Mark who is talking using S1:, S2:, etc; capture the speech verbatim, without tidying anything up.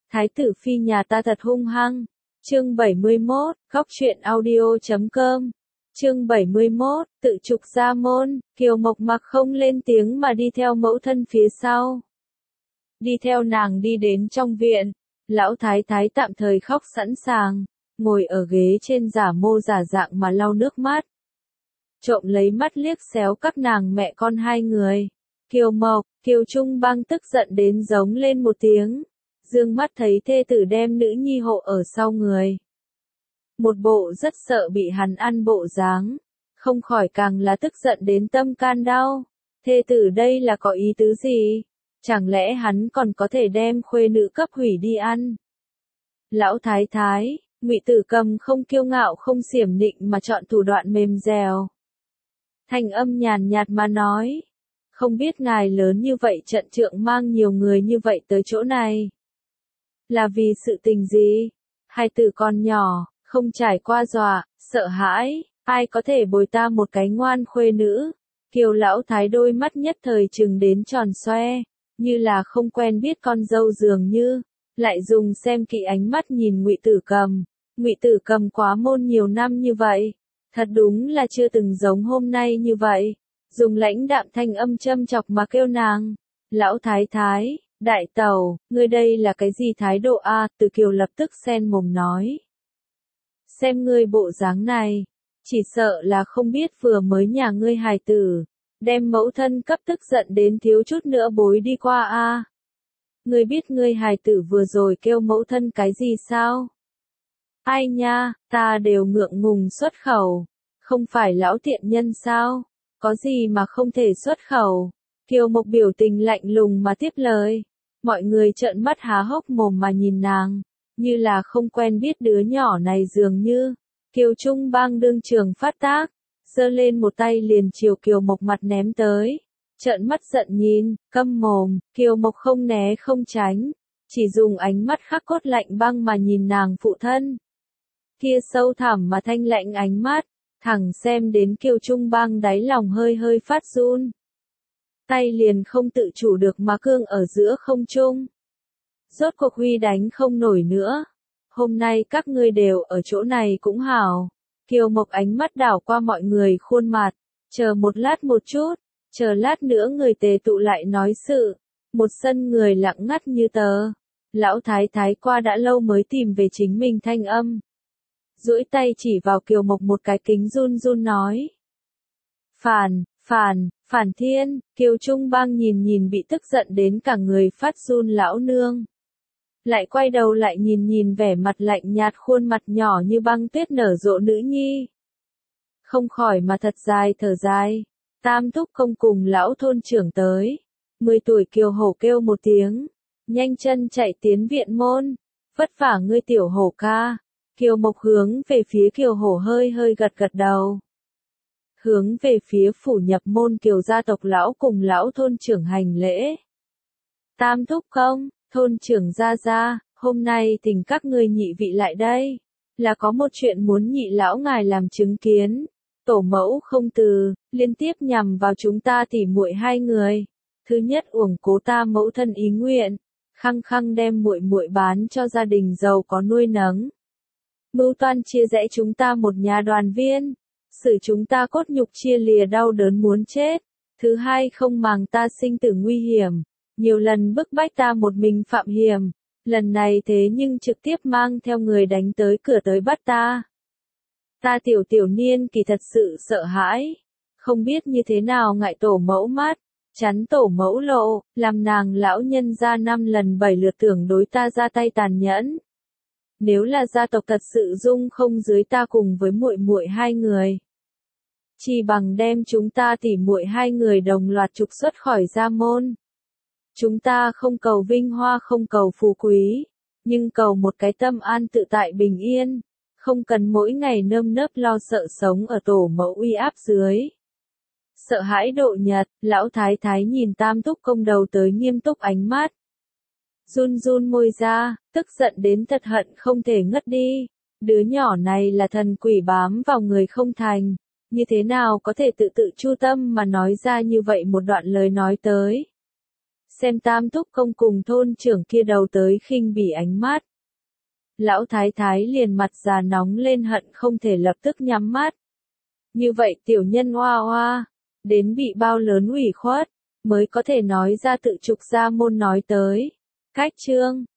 S1: Thái tử phi nhà ta thật hung hăng. Chương bảy mươi mốt, góc truyện audio chấm com. Chương bảy mươi mốt, tự trục ra môn, Kiều Mộc mặc không lên tiếng mà đi theo mẫu thân phía sau. Đi theo nàng đi đến trong viện, lão thái thái tạm thời khóc sẵn sàng, ngồi ở ghế trên giả mô giả dạng mà lau nước mắt. Trộm lấy mắt liếc xéo các nàng mẹ con hai người. Kiều Mộc, Kiều Trung Bang tức giận đến giống lên một tiếng. Dương mắt thấy thê tử đem nữ nhi hộ ở sau người. Một bộ rất sợ bị hắn ăn bộ dáng, không khỏi càng là tức giận đến tâm can đau. Thê tử đây là có ý tứ gì? Chẳng lẽ hắn còn có thể đem khuê nữ cấp hủy đi ăn? Lão thái thái, Ngụy Tử Cầm không kiêu ngạo không xiểm nịnh mà chọn thủ đoạn mềm dẻo. Thanh âm nhàn nhạt mà nói, không biết ngài lớn như vậy trận trượng mang nhiều người như vậy tới chỗ này. Là vì sự tình gì? Hai tử con nhỏ, không trải qua dọa, sợ hãi, ai có thể bồi ta một cái ngoan khuê nữ? Kiều lão thái đôi mắt nhất thời trừng đến tròn xoe, như là không quen biết con dâu dường như, lại dùng xem kỹ ánh mắt nhìn Ngụy Tử Cầm. Ngụy Tử Cầm quá môn nhiều năm như vậy, thật đúng là chưa từng giống hôm nay như vậy, dùng lãnh đạm thanh âm châm chọc mà kêu nàng, lão thái thái, đại tẩu, ngươi đây là cái gì thái độ a? Từ Kiều lập tức xen mồm nói. Xem ngươi bộ dáng này, chỉ sợ là không biết vừa mới nhà ngươi hài tử, đem mẫu thân cấp tức giận đến thiếu chút nữa bối đi qua a. Ngươi biết ngươi hài tử vừa rồi kêu mẫu thân cái gì sao? Ai nha, ta đều ngượng ngùng xuất khẩu, không phải lão tiện nhân sao? Có gì mà không thể xuất khẩu? Kiều Mộc biểu tình lạnh lùng mà tiếp lời. Mọi người trợn mắt há hốc mồm mà nhìn nàng, như là không quen biết đứa nhỏ này dường như. Kiều Trung Bang đương trường phát tác, giơ lên một tay liền chiều Kiều Mộc mặt ném tới. Trợn mắt giận nhìn, câm mồm, Kiều Mộc không né không tránh, chỉ dùng ánh mắt khắc cốt lạnh băng mà nhìn nàng phụ thân. Kia sâu thẳm mà thanh lạnh ánh mắt, thẳng xem đến Kiều Trung Bang đáy lòng hơi hơi phát run. Tay liền không tự chủ được mà cương ở giữa không trung. Rốt cuộc huy đánh không nổi nữa. Hôm nay các ngươi đều ở chỗ này cũng hảo. Kiều Mộc ánh mắt đảo qua mọi người khuôn mặt. Chờ một lát một chút. Chờ lát nữa người tề tụ lại nói sự. Một sân người lặng ngắt như tờ. Lão thái thái qua đã lâu mới tìm về chính mình thanh âm. Duỗi tay chỉ vào Kiều Mộc một cái kính run run nói. Phản, phản. Phản Thiên, Kiều Trung Bang nhìn nhìn bị tức giận đến cả người phát run lão nương. Lại quay đầu lại nhìn nhìn vẻ mặt lạnh nhạt khuôn mặt nhỏ như băng tuyết nở rộ nữ nhi. Không khỏi mà thật dài thở dài, Tam thúc không cùng lão thôn trưởng tới. Mười tuổi Kiều Hổ kêu một tiếng, nhanh chân chạy tiến viện môn, vất vả ngươi tiểu hổ ca. Kiều Mộc hướng về phía Kiều Hổ hơi hơi gật gật đầu. Hướng về phía phủ nhập môn Kiều gia tộc lão cùng lão thôn trưởng hành lễ. Tam thúc không, thôn trưởng gia gia, hôm nay thỉnh các ngươi nhị vị lại đây, là có một chuyện muốn nhị lão ngài làm chứng kiến. Tổ mẫu không từ, liên tiếp nhằm vào chúng ta tỉ muội hai người. Thứ nhất uổng cố ta mẫu thân ý nguyện, khăng khăng đem muội muội bán cho gia đình giàu có nuôi nấng. Mưu toan chia rẽ chúng ta một nhà đoàn viên. Xử chúng ta cốt nhục chia lìa đau đớn muốn chết. Thứ hai không màng ta sinh tử nguy hiểm, nhiều lần bức bách ta một mình phạm hiểm. Lần này thế nhưng trực tiếp mang theo người đánh tới cửa tới bắt ta. Ta tiểu tiểu niên kỳ thật sự sợ hãi, không biết như thế nào ngại tổ mẫu mắt, chắn tổ mẫu lộ, làm nàng lão nhân ra năm lần bảy lượt tưởng đối ta ra tay tàn nhẫn. Nếu là gia tộc thật sự dung không dưới ta cùng với muội muội hai người, chỉ bằng đem chúng ta tỉ muội hai người đồng loạt trục xuất khỏi gia môn. Chúng ta không cầu vinh hoa không cầu phú quý, nhưng cầu một cái tâm an tự tại bình yên, không cần mỗi ngày nơm nớp lo sợ sống ở tổ mẫu uy áp dưới. Sợ hãi độ nhật, lão thái thái nhìn Tam thúc công đầu tới nghiêm túc ánh mắt. Run run môi ra, tức giận đến thật hận không thể ngất đi. Đứa nhỏ này là thần quỷ bám vào người không thành, như thế nào có thể tự tự chu tâm mà nói ra như vậy một đoạn lời nói tới. xem Tam Thúc Công cùng thôn trưởng kia đầu tới khinh bỉ ánh mắt. Lão thái thái liền mặt già nóng lên hận không thể lập tức nhắm mắt. Như vậy tiểu nhân oa oa, đến bị bao lớn ủy khuất, mới có thể nói ra tự trục gia môn nói tới. Cách chương